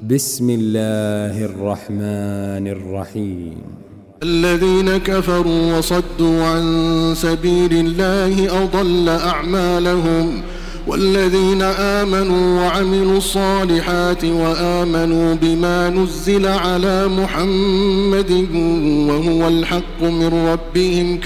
بسم الله الرحمن الرحيم. الذين كفروا وصدوا عن سبيل الله أضل أعمالهم، والذين آمنوا وعملوا الصالحات وآمنوا بما نزل على محمد وهو الحق من ربهم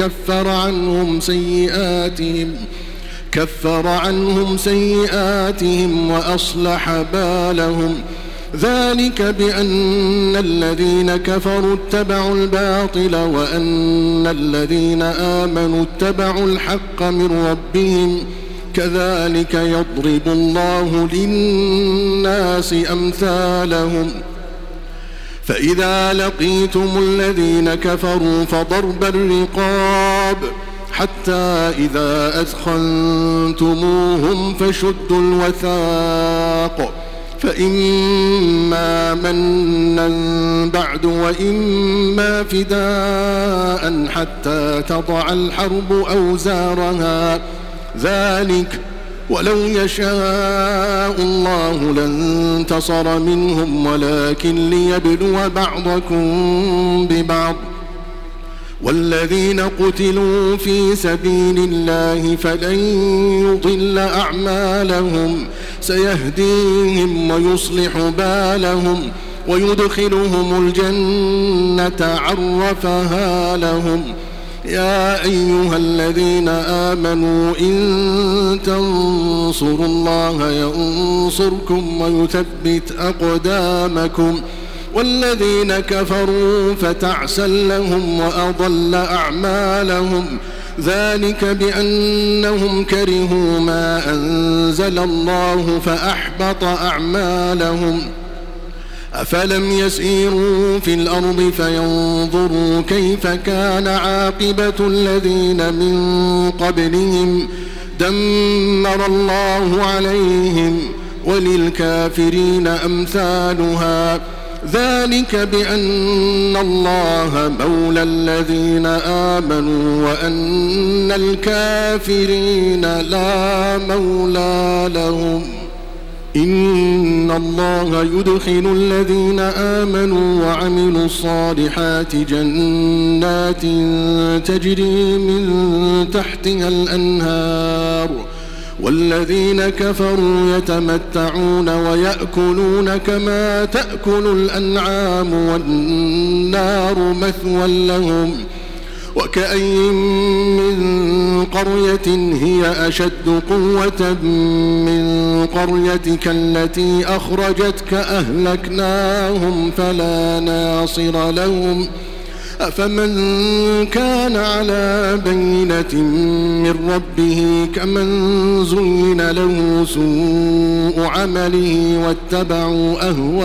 كفر عنهم سيئاتهم وأصلح بالهم. ذلك بأن الذين كفروا اتبعوا الباطل وأن الذين آمنوا اتبعوا الحق من ربهم. كذلك يضرب الله للناس أمثالهم. فإذا لقيتم الذين كفروا فضرب الرقاب حتى إذا أثخنتموهم فشدوا الوثاق، فإما منا بعد وإما فداء حتى تضع الحرب أوزارها. ذلك ولو يشاء الله لانتصر منهم ولكن ليبلو بعضكم ببعض. والذين قتلوا في سبيل الله فلن يضل أعمالهم، سيهديهم ويصلح بالهم ويدخلهم الجنة عرفها لهم. يا أيها الذين آمنوا إن تنصروا الله ينصركم ويثبت أقدامكم. والذين كفروا فتعسا لهم وأضل أعمالهم. ذلك بأنهم كرهوا ما أنزل الله فأحبط أعمالهم. أفلم يسيروا في الأرض فينظروا كيف كان عاقبة الذين من قبلهم؟ دمر الله عليهم وللكافرين أمثالها. ذلك بأن الله مولى الذين آمنوا وأن الكافرين لا مولى لهم. إن الله يدخل الذين آمنوا وعملوا الصالحات جنات تجري من تحتها الأنهار، والذين كفروا يتمتعون ويأكلون كما تأكل الأنعام والنار مثوى لهم. وكأين من قرية هي أشد قوة من قريتك التي أخرجتك أهلكناهم فلا ناصر لهم. أفمن كان على بينة من ربه كمن زين له سوء عمله واتبعوا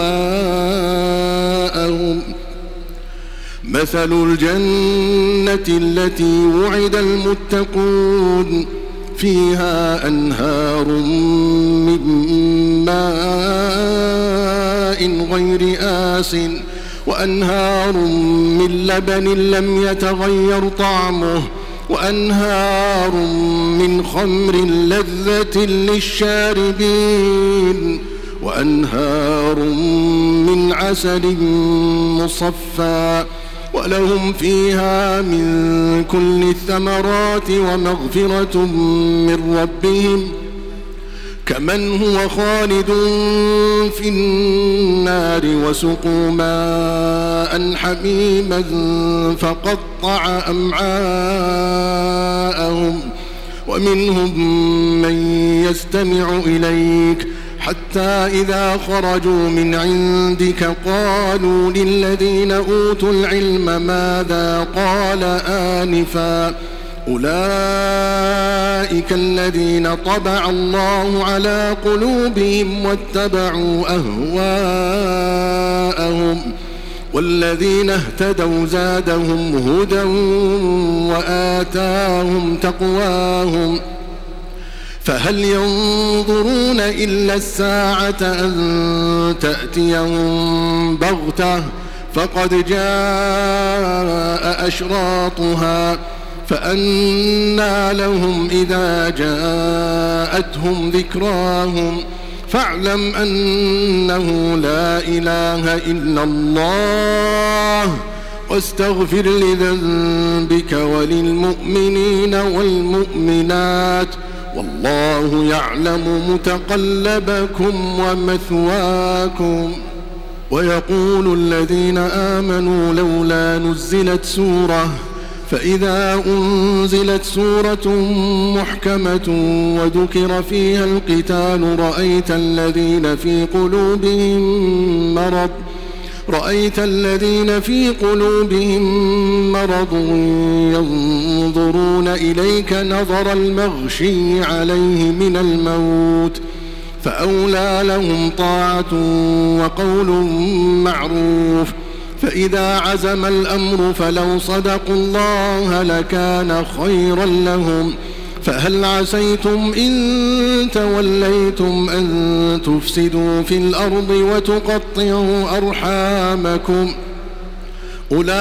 أهواءهم. مثل الجنة التي وعد المتقون فيها أنهار من ماء غير آسٍ وأنهار من لبن لم يتغير طعمه وأنهار من خمر لذة للشاربين وأنهار من عسل مصفى ولهم فيها من كل الثمرات ومغفرة من ربهم كمن هو خالد في النار وسقوا ماء حميما فقطع أمعاءهم ومنهم من يستمع إليك حتى إذا خرجوا من عندك قالوا للذين أوتوا العلم ماذا قال آنفا أولئك الذين طبع الله على قلوبهم واتبعوا أهواءهم والذين اهتدوا زادهم هدى وآتاهم تقواهم فهل ينظرون إلا الساعة أن تأتيهم بغتة فقد جاء أشراطها فأنى لهم إذا جاءتهم ذكراهم فاعلم أنه لا إله إلا الله واستغفر لذنبك وللمؤمنين والمؤمنات والله يعلم متقلبكم ومثواكم. ويقول الذين آمنوا لولا نزلت سورة فإذا أنزلت سورة محكمة وذكر فيها القتال رأيت الذين في قلوبهم مرض ينظرون إليك نظر المغشي عليه من الموت فأولى لهم طاعة وقول معروف. فإذا عزم الأمر فلو صدقوا الله لكان خيرا لهم. فهل عسيتم إن توليتم أن تفسدوا في الأرض وتقطعوا أرحامكم؟ أولئك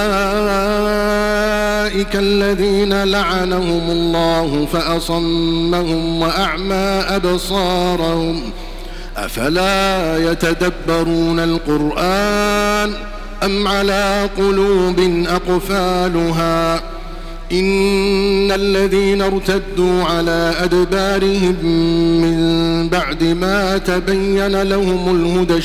الذين لعنهم الله فأصمهم وأعمى أبصارهم أفلا يتدبرون القرآن أم على قلوب أقفالها؟ إن الذين ارتدوا على أدبارهم من بعد ما تبين لهم الهدى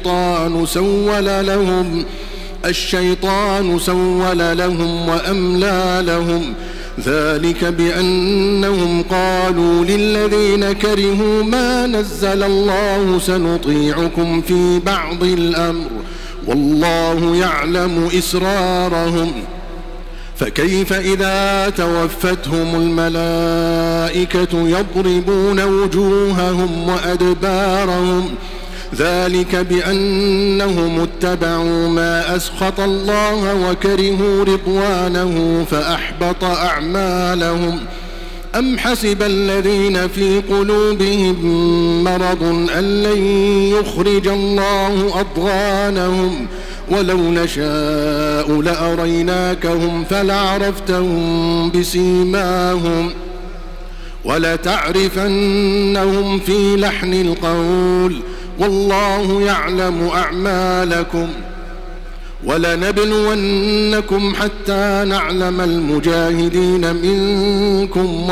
الشيطان سول لهم وأملى لهم ذلك بأنهم قالوا للذين كرهوا ما نزل الله سنطيعكم في بعض الأمر والله يعلم إسرارهم. فكيف إذا توفتهم الملائكة يضربون وجوههم وأدبارهم ذلك بأنهم اتبعوا ما أسخط الله وكرهوا رضوانه فأحبط أعمالهم. أم حسب الذين في قلوبهم مرض أن لن يخرج الله أضغانهم ولو نشاء لأريناكهم فلعرفتهم بسيماهم ولتعرفنهم في لحن القول والله يعلم أعمالكم. ولنبلونكم حتى نعلم المجاهدين منكم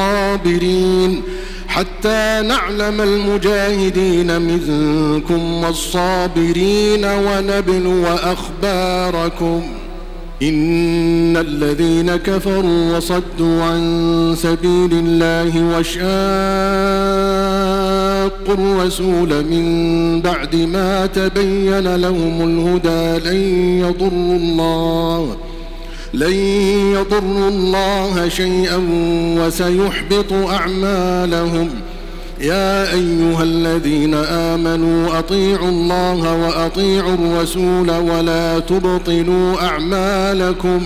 والصابرين ونبلو أخباركم. إن الذين كفروا وصدوا عن سبيل الله وشاقوا الرسول من بعد ما تبين لهم الهدى لن يضروا الله شيئا وسيحبط أعمالهم. يا أيها الذين آمنوا أطيعوا الله وأطيعوا الرسول ولا تبطلوا أعمالكم.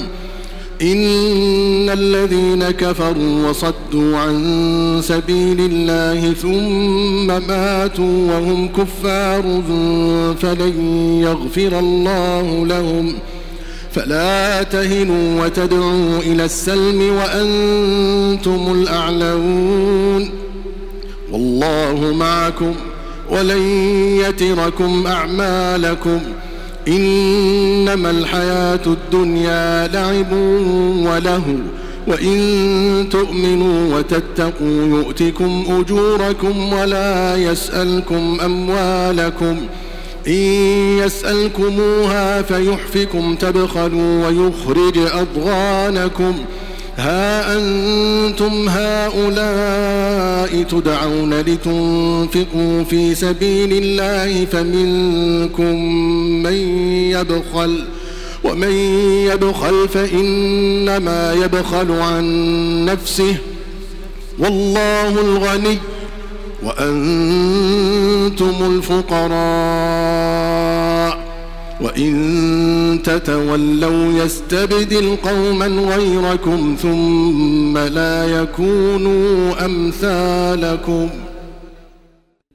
إن الذين كفروا وصدوا عن سبيل الله ثم ماتوا وهم كفار فلن يغفر الله لهم. فلا تهنوا وتدعوا إلى السلم وأنتم الأعلون والله معكم ولن يتركم أعمالكم. إنما الحياة الدنيا لعب ولهو وإن تؤمنوا وتتقوا يؤتكم أجوركم ولا يسألكم أموالكم. إن يسألكموها فيحفكم تبخلوا ويخرج أضغانكم. ها أنتم هؤلاء تدعون لتنفقوا في سبيل الله فمنكم من يبخل ومن يبخل فإنما يبخل عن نفسه والله الغني وأنتم الفقراء. وإن تتولوا يستبدل قوما غيركم ثم لا يكونوا أمثالكم.